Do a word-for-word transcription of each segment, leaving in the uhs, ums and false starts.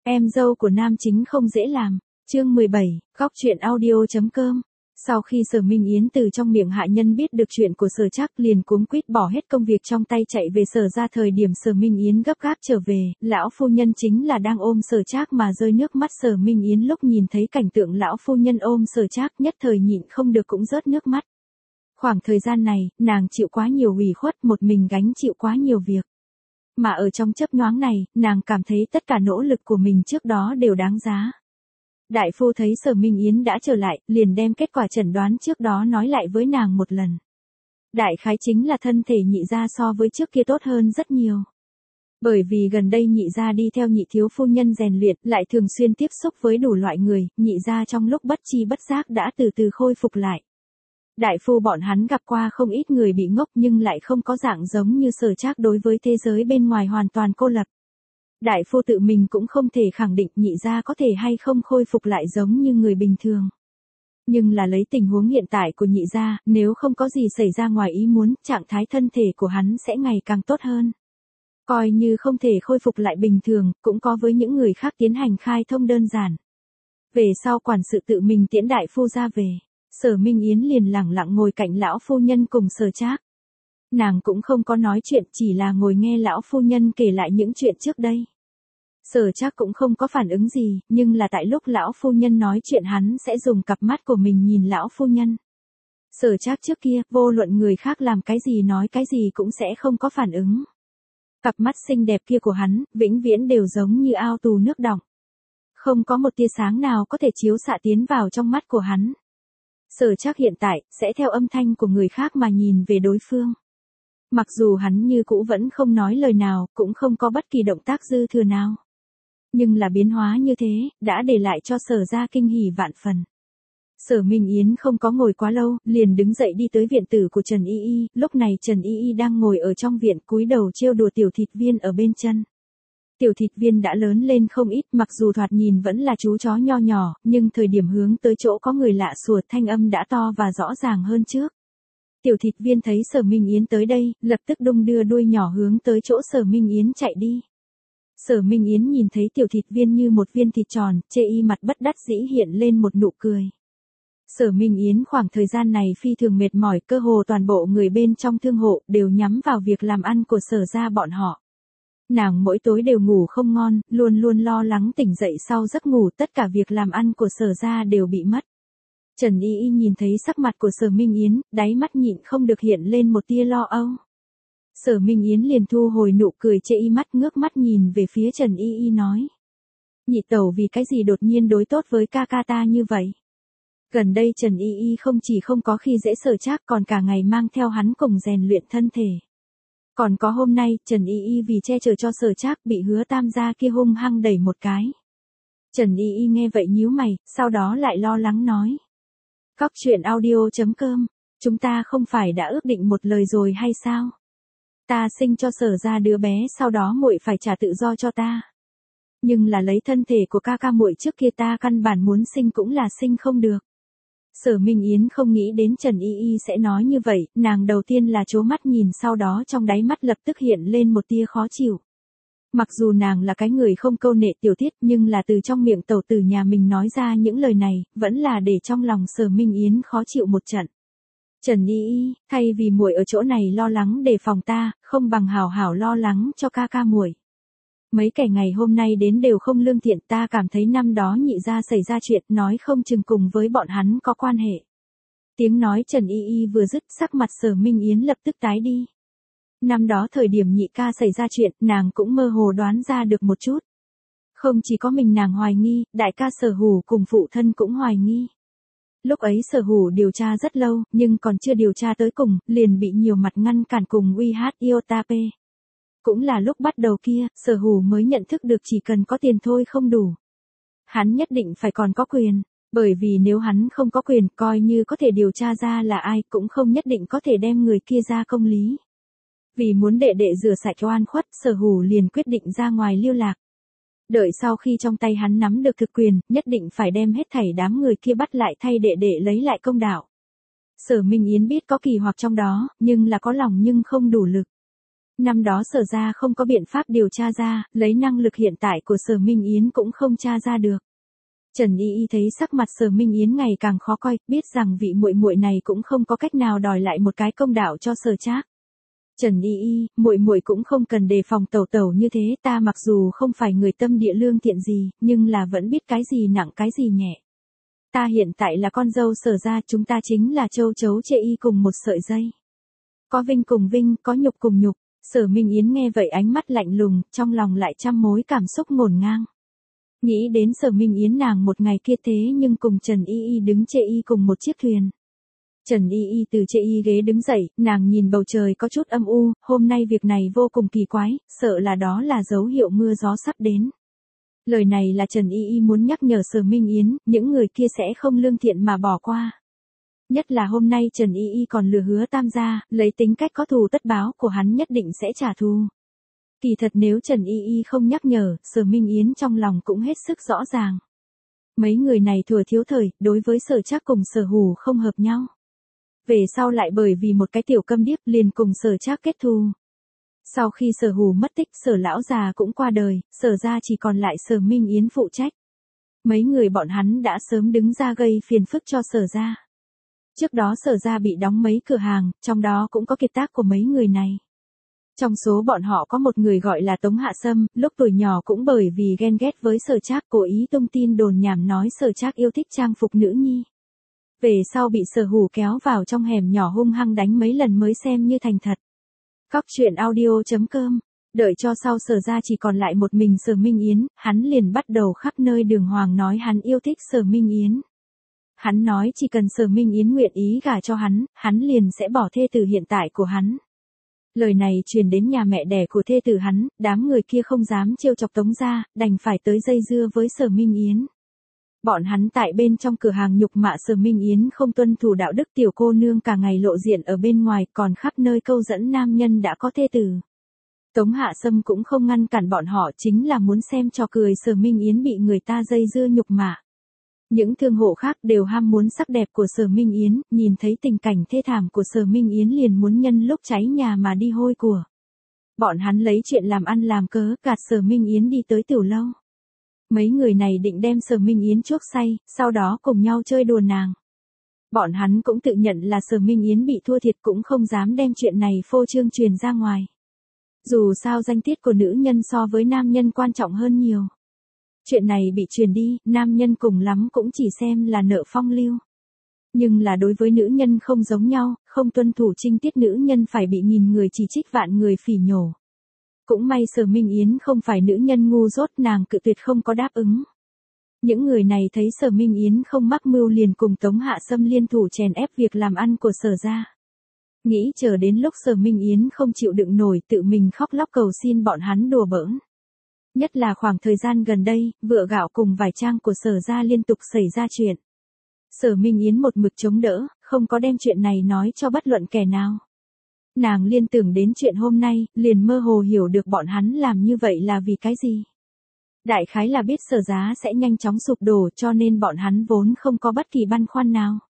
Em dâu của nam chính không dễ làm. Chương mười bảy, góc truyện audio.com. Sau khi Sở Minh Yến từ trong miệng hạ nhân biết được chuyện của Sở Trác, liền cuống quýt bỏ hết công việc trong tay chạy về Sở ra. Thời điểm Sở Minh Yến gấp gáp trở về, lão phu nhân chính là đang ôm Sở Trác mà rơi nước mắt. Sở Minh Yến lúc nhìn thấy cảnh tượng lão phu nhân ôm Sở Trác, nhất thời nhịn không được cũng rớt nước mắt. Khoảng thời gian này, nàng chịu quá nhiều ủy khuất, một mình gánh chịu quá nhiều việc. Mà ở trong chớp nhoáng này, nàng cảm thấy tất cả nỗ lực của mình trước đó đều đáng giá. Đại phu thấy Sở Minh Yến đã trở lại, liền đem kết quả chẩn đoán trước đó nói lại với nàng một lần. Đại khái chính là thân thể nhị gia so với trước kia tốt hơn rất nhiều. Bởi vì gần đây nhị gia đi theo nhị thiếu phu nhân rèn luyện, lại thường xuyên tiếp xúc với đủ loại người, nhị gia trong lúc bất chi bất giác đã từ từ khôi phục lại. Đại phu bọn hắn gặp qua không ít người bị ngốc nhưng lại không có dạng giống như Sở Trác đối với thế giới bên ngoài hoàn toàn cô lập. Đại phu tự mình cũng không thể khẳng định nhị gia có thể hay không khôi phục lại giống như người bình thường. Nhưng là lấy tình huống hiện tại của nhị gia, nếu không có gì xảy ra ngoài ý muốn, trạng thái thân thể của hắn sẽ ngày càng tốt hơn. Coi như không thể khôi phục lại bình thường, cũng có với những người khác tiến hành khai thông đơn giản. Về sau quản sự tự mình tiễn đại phu ra về. Sở Minh Yến liền lẳng lặng ngồi cạnh lão phu nhân cùng Sở Trác. Nàng cũng không có nói chuyện, chỉ là ngồi nghe lão phu nhân kể lại những chuyện trước đây. Sở Trác cũng không có phản ứng gì, nhưng là tại lúc lão phu nhân nói chuyện hắn sẽ dùng cặp mắt của mình nhìn lão phu nhân. Sở Trác trước kia, vô luận người khác làm cái gì nói cái gì cũng sẽ không có phản ứng. Cặp mắt xinh đẹp kia của hắn, vĩnh viễn đều giống như ao tù nước đọng. Không có một tia sáng nào có thể chiếu xạ tiến vào trong mắt của hắn. Sở Trác hiện tại, sẽ theo âm thanh của người khác mà nhìn về đối phương. Mặc dù hắn như cũ vẫn không nói lời nào, cũng không có bất kỳ động tác dư thừa nào. Nhưng là biến hóa như thế, đã để lại cho Sở ra kinh hỉ vạn phần. Sở Minh Yến không có ngồi quá lâu, liền đứng dậy đi tới viện tử của Trần Y Y, lúc này Trần Y Y đang ngồi ở trong viện cúi đầu trêu đùa Tiểu Thịt Viên ở bên chân. Tiểu Thịt Viên đã lớn lên không ít, mặc dù thoạt nhìn vẫn là chú chó nho nhỏ, nhưng thời điểm hướng tới chỗ có người lạ sủa thanh âm đã to và rõ ràng hơn trước. Tiểu Thịt Viên thấy Sở Minh Yến tới đây, lập tức đung đưa đuôi nhỏ hướng tới chỗ Sở Minh Yến chạy đi. Sở Minh Yến nhìn thấy Tiểu Thịt Viên như một viên thịt tròn, chê y mặt bất đắc dĩ hiện lên một nụ cười. Sở Minh Yến khoảng thời gian này phi thường mệt mỏi, cơ hồ toàn bộ người bên trong thương hộ đều nhắm vào việc làm ăn của Sở ra bọn họ. Nàng mỗi tối đều ngủ không ngon, luôn luôn lo lắng tỉnh dậy sau giấc ngủ, tất cả việc làm ăn của Sở ra đều bị mất. Trần Y Y nhìn thấy sắc mặt của Sở Minh Yến, đáy mắt nhịn không được hiện lên một tia lo âu. Sở Minh Yến liền thu hồi nụ cười chê y mắt, ngước mắt nhìn về phía Trần Y Y nói. Nhị tẩu vì cái gì đột nhiên đối tốt với ca ca ta như vậy? Gần đây Trần Y Y không chỉ không có khi dễ Sở Trác, còn cả ngày mang theo hắn cùng rèn luyện thân thể. Còn có hôm nay, Trần Y Y vì che chở cho Sở Trác bị Hứa Tam gia kia hung hăng đẩy một cái. Trần Y Y nghe vậy nhíu mày, sau đó lại lo lắng nói. Góc truyện audio.com, chúng ta không phải đã ước định một lời rồi hay sao? Ta sinh cho Sở ra đứa bé, sau đó muội phải trả tự do cho ta. Nhưng là lấy thân thể của ca ca muội trước kia ta căn bản muốn sinh cũng là sinh không được. Sở Minh Yến không nghĩ đến Trần Y Y sẽ nói như vậy, nàng đầu tiên là trố mắt nhìn, sau đó trong đáy mắt lập tức hiện lên một tia khó chịu. Mặc dù nàng là cái người không câu nệ tiểu tiết, nhưng là từ trong miệng tẩu tử nhà mình nói ra những lời này, vẫn là để trong lòng Sở Minh Yến khó chịu một trận. Trần Y Y, thay vì muội ở chỗ này lo lắng đề phòng ta, không bằng hảo hảo lo lắng cho ca ca muội. Mấy kẻ ngày hôm nay đến đều không lương thiện, ta cảm thấy năm đó nhị gia xảy ra chuyện, nói không chừng cùng với bọn hắn có quan hệ. Tiếng nói Trần Y Y vừa dứt, sắc mặt Sở Minh Yến lập tức tái đi. Năm đó thời điểm nhị ca xảy ra chuyện, nàng cũng mơ hồ đoán ra được một chút. Không chỉ có mình nàng hoài nghi, đại ca Sở Hủ cùng phụ thân cũng hoài nghi. Lúc ấy Sở Hủ điều tra rất lâu, nhưng còn chưa điều tra tới cùng, liền bị nhiều mặt ngăn cản cùng uy hát Iotape. Cũng là lúc bắt đầu kia, Sở Hủ mới nhận thức được chỉ cần có tiền thôi không đủ. Hắn nhất định phải còn có quyền, bởi vì nếu hắn không có quyền, coi như có thể điều tra ra là ai, cũng không nhất định có thể đem người kia ra công lý. Vì muốn đệ đệ rửa sạch oan khuất, Sở Hủ liền quyết định ra ngoài lưu lạc. Đợi sau khi trong tay hắn nắm được thực quyền, nhất định phải đem hết thảy đám người kia bắt lại thay đệ đệ lấy lại công đạo. Sở Minh Yến biết có kỳ hoặc trong đó, nhưng là có lòng nhưng không đủ lực. Năm đó Sở ra không có biện pháp điều tra ra, lấy năng lực hiện tại của Sở Minh Yến cũng không tra ra được. Trần Y Y thấy sắc mặt Sở Minh Yến ngày càng khó coi, biết rằng vị muội muội này cũng không có cách nào đòi lại một cái công đạo cho Sở Trác. Trần Y Y, muội muội cũng không cần đề phòng tẩu tẩu như thế, ta mặc dù không phải người tâm địa lương thiện gì, nhưng là vẫn biết cái gì nặng cái gì nhẹ. Ta hiện tại là con dâu Sở ra, chúng ta chính là châu chấu chê y cùng một sợi dây. Có vinh cùng vinh, có nhục cùng nhục. Sở Minh Yến nghe vậy ánh mắt lạnh lùng, trong lòng lại trăm mối cảm xúc ngổn ngang. Nghĩ đến Sở Minh Yến nàng một ngày kia thế nhưng cùng Trần Y Y đứng chê y cùng một chiếc thuyền. Trần Y Y từ chê y ghế đứng dậy, nàng nhìn bầu trời có chút âm u, hôm nay việc này vô cùng kỳ quái, sợ là đó là dấu hiệu mưa gió sắp đến. Lời này là Trần Y Y muốn nhắc nhở Sở Minh Yến, những người kia sẽ không lương thiện mà bỏ qua. Nhất là hôm nay Trần Y Y còn lừa Hứa Tam gia, lấy tính cách có thù tất báo của hắn nhất định sẽ trả thù. Kỳ thật nếu Trần Y Y không nhắc nhở, Sở Minh Yến trong lòng cũng hết sức rõ ràng. Mấy người này thừa thiếu thời, đối với Sở Trác cùng Sở Hủ không hợp nhau. Về sau lại bởi vì một cái tiểu câm điếc liền cùng Sở Trác kết thù. Sau khi Sở Hủ mất tích, Sở lão già cũng qua đời, Sở ra chỉ còn lại Sở Minh Yến phụ trách. Mấy người bọn hắn đã sớm đứng ra gây phiền phức cho Sở ra. Trước đó Sở ra bị đóng mấy cửa hàng, trong đó cũng có kiệt tác của mấy người này. Trong số bọn họ có một người gọi là Tống Hạ Sâm, lúc tuổi nhỏ cũng bởi vì ghen ghét với Sở Trác cố ý tung tin đồn nhảm nói Sở Trác yêu thích trang phục nữ nhi. Về sau bị Sở Hủ kéo vào trong hẻm nhỏ hung hăng đánh mấy lần mới xem như thành thật. Cóc truyện audio chấm com, đợi cho sau Sở ra chỉ còn lại một mình Sở Minh Yến, hắn liền bắt đầu khắp nơi đường hoàng nói hắn yêu thích Sở Minh Yến. Hắn nói chỉ cần Sở Minh Yến nguyện ý gả cho hắn, hắn liền sẽ bỏ thê tử hiện tại của hắn. Lời này truyền đến nhà mẹ đẻ của thê tử hắn, đám người kia không dám trêu chọc Tống gia, đành phải tới dây dưa với Sở Minh Yến. Bọn hắn tại bên trong cửa hàng nhục mạ Sở Minh Yến không tuân thủ đạo đức, tiểu cô nương cả ngày lộ diện ở bên ngoài, còn khắp nơi câu dẫn nam nhân đã có thê tử. Tống Hạ Sâm cũng không ngăn cản bọn họ, chính là muốn xem trò cười Sở Minh Yến bị người ta dây dưa nhục mạ. Những thương hộ khác đều ham muốn sắc đẹp của Sở Minh Yến, nhìn thấy tình cảnh thê thảm của Sở Minh Yến liền muốn nhân lúc cháy nhà mà đi hôi của. Bọn hắn lấy chuyện làm ăn làm cớ, gạt Sở Minh Yến đi tới tiểu lâu. Mấy người này định đem Sở Minh Yến chuốc say, sau đó cùng nhau chơi đùa nàng. Bọn hắn cũng tự nhận là Sở Minh Yến bị thua thiệt, cũng không dám đem chuyện này phô trương truyền ra ngoài. Dù sao danh tiết của nữ nhân so với nam nhân quan trọng hơn nhiều. Chuyện này bị truyền đi, nam nhân cùng lắm cũng chỉ xem là nợ phong lưu. Nhưng là đối với nữ nhân không giống nhau, không tuân thủ trinh tiết nữ nhân phải bị nghìn người chỉ trích vạn người phỉ nhổ. Cũng may Sở Minh Yến không phải nữ nhân ngu dốt, nàng cự tuyệt không có đáp ứng. Những người này thấy Sở Minh Yến không mắc mưu liền cùng Tống Hạ Sâm liên thủ chèn ép việc làm ăn của Sở ra. Nghĩ chờ đến lúc Sở Minh Yến không chịu đựng nổi, tự mình khóc lóc cầu xin bọn hắn đùa bỡn. Nhất là khoảng thời gian gần đây, vựa gạo cùng vải trang của Sở ra liên tục xảy ra chuyện. Sở Minh Yến một mực chống đỡ, không có đem chuyện này nói cho bất luận kẻ nào. Nàng liên tưởng đến chuyện hôm nay, liền mơ hồ hiểu được bọn hắn làm như vậy là vì cái gì. Đại khái là biết Sở ra sẽ nhanh chóng sụp đổ, cho nên bọn hắn vốn không có bất kỳ băn khoăn nào.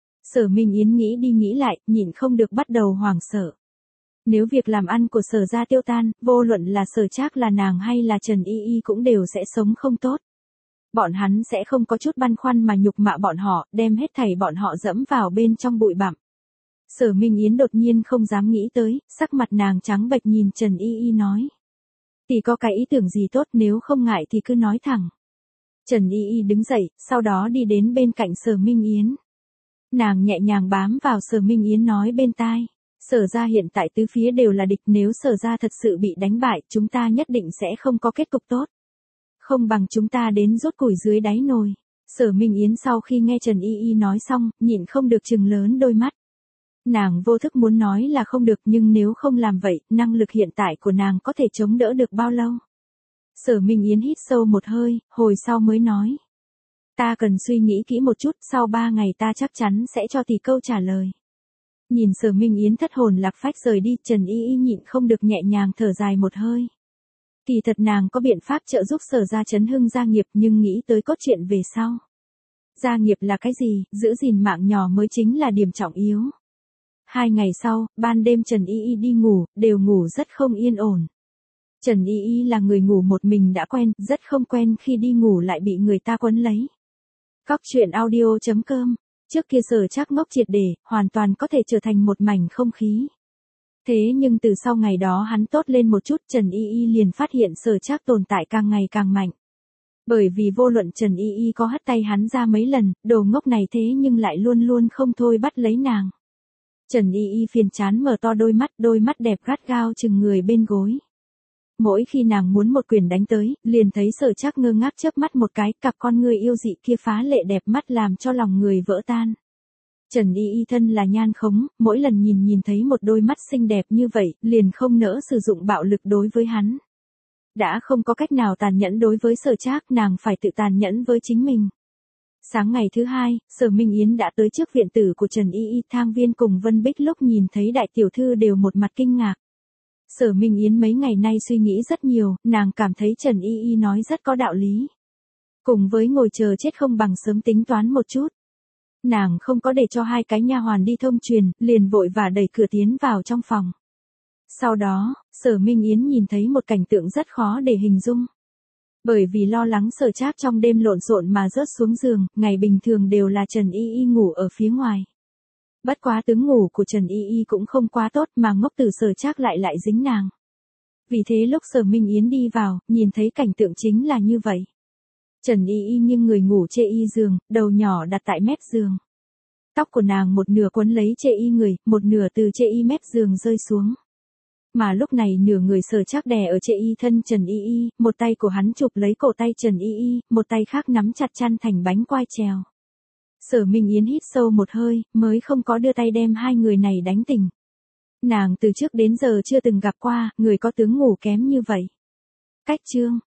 Sở Minh Yến nghĩ đi nghĩ lại, nhịn không được bắt đầu hoảng sợ. Nếu việc làm ăn của Sở ra tiêu tan, vô luận là Sở Trác là nàng hay là Trần Y Y cũng đều sẽ sống không tốt. Bọn hắn sẽ không có chút băn khoăn mà nhục mạ bọn họ, đem hết thảy bọn họ dẫm vào bên trong bụi bặm. Sở Minh Yến đột nhiên không dám nghĩ tới, sắc mặt nàng trắng bệch nhìn Trần Y Y nói. Tỷ có cái ý tưởng gì tốt, nếu không ngại thì cứ nói thẳng. Trần Y Y đứng dậy, sau đó đi đến bên cạnh Sở Minh Yến. Nàng nhẹ nhàng bám vào Sở Minh Yến nói bên tai. Sở ra hiện tại tứ phía đều là địch, nếu Sở ra thật sự bị đánh bại, chúng ta nhất định sẽ không có kết cục tốt. Không bằng chúng ta đến rút củi dưới đáy nồi. Sở Minh Yến sau khi nghe Trần Y Y nói xong, nhịn không được trừng lớn đôi mắt. Nàng vô thức muốn nói là không được, nhưng nếu không làm vậy, năng lực hiện tại của nàng có thể chống đỡ được bao lâu? Sở Minh Yến hít sâu một hơi, hồi sau mới nói. Ta cần suy nghĩ kỹ một chút, sau ba ngày ta chắc chắn sẽ cho tỷ câu trả lời. Nhìn Sở Minh Yến thất hồn lạc phách rời đi, Trần Y Y nhịn không được nhẹ nhàng thở dài một hơi. Kỳ thật nàng có biện pháp trợ giúp Sở ra chấn hưng gia nghiệp, nhưng nghĩ tới cốt truyện về sau. Gia nghiệp là cái gì, giữ gìn mạng nhỏ mới chính là điểm trọng yếu. Hai ngày sau, ban đêm Trần Y Y đi ngủ, đều ngủ rất không yên ổn. Trần Y Y là người ngủ một mình đã quen, rất không quen khi đi ngủ lại bị người ta quấn lấy. Góc truyện audio chấm com. Trước kia Sở Trác ngốc triệt để, hoàn toàn có thể trở thành một mảnh không khí. Thế nhưng từ sau ngày đó hắn tốt lên một chút, Trần Y Y liền phát hiện Sở Trác tồn tại càng ngày càng mạnh. Bởi vì vô luận Trần Y Y có hất tay hắn ra mấy lần, đồ ngốc này thế nhưng lại luôn luôn không thôi bắt lấy nàng. Trần Y Y phiền chán mở to đôi mắt, đôi mắt đẹp gắt gao chừng người bên gối. Mỗi khi nàng muốn một quyền đánh tới, liền thấy Sở Trác ngơ ngác chớp mắt một cái, cặp con người yêu dị kia phá lệ đẹp mắt làm cho lòng người vỡ tan. Trần Y Y thân là nhan khống, mỗi lần nhìn nhìn thấy một đôi mắt xinh đẹp như vậy, liền không nỡ sử dụng bạo lực đối với hắn. Đã không có cách nào tàn nhẫn đối với Sở Trác, nàng phải tự tàn nhẫn với chính mình. Sáng ngày thứ hai, Sở Minh Yến đã tới trước viện tử của Trần Y Y, Thang Viên cùng Vân Bích lúc nhìn thấy đại tiểu thư đều một mặt kinh ngạc. Sở Minh Yến mấy ngày nay suy nghĩ rất nhiều, nàng cảm thấy Trần Y Y nói rất có đạo lý. Cùng với ngồi chờ chết không bằng sớm tính toán một chút. Nàng không có để cho hai cái nha hoàn đi thông truyền, liền vội và đẩy cửa tiến vào trong phòng. Sau đó, Sở Minh Yến nhìn thấy một cảnh tượng rất khó để hình dung. Bởi vì lo lắng Sở Trác trong đêm lộn xộn mà rớt xuống giường, ngày bình thường đều là Trần Y Y ngủ ở phía ngoài. Bất quá tướng ngủ của Trần Y Y cũng không quá tốt mà ngốc tử Sở Trác lại lại dính nàng. Vì thế lúc Sở Minh Yến đi vào, nhìn thấy cảnh tượng chính là như vậy. Trần Y Y nghiêng người ngủ chê y giường, đầu nhỏ đặt tại mép giường. Tóc của nàng một nửa quấn lấy chê y người, một nửa từ chê y mép giường rơi xuống. Mà lúc này nửa người Sở Trác đè ở chê y thân Trần Y Y, một tay của hắn chụp lấy cổ tay Trần Y Y, một tay khác nắm chặt chăn thành bánh quai trèo. Sở Minh Yến hít sâu một hơi, mới không có đưa tay đem hai người này đánh tỉnh. Nàng từ trước đến giờ chưa từng gặp qua, người có tướng ngủ kém như vậy. Cách chương.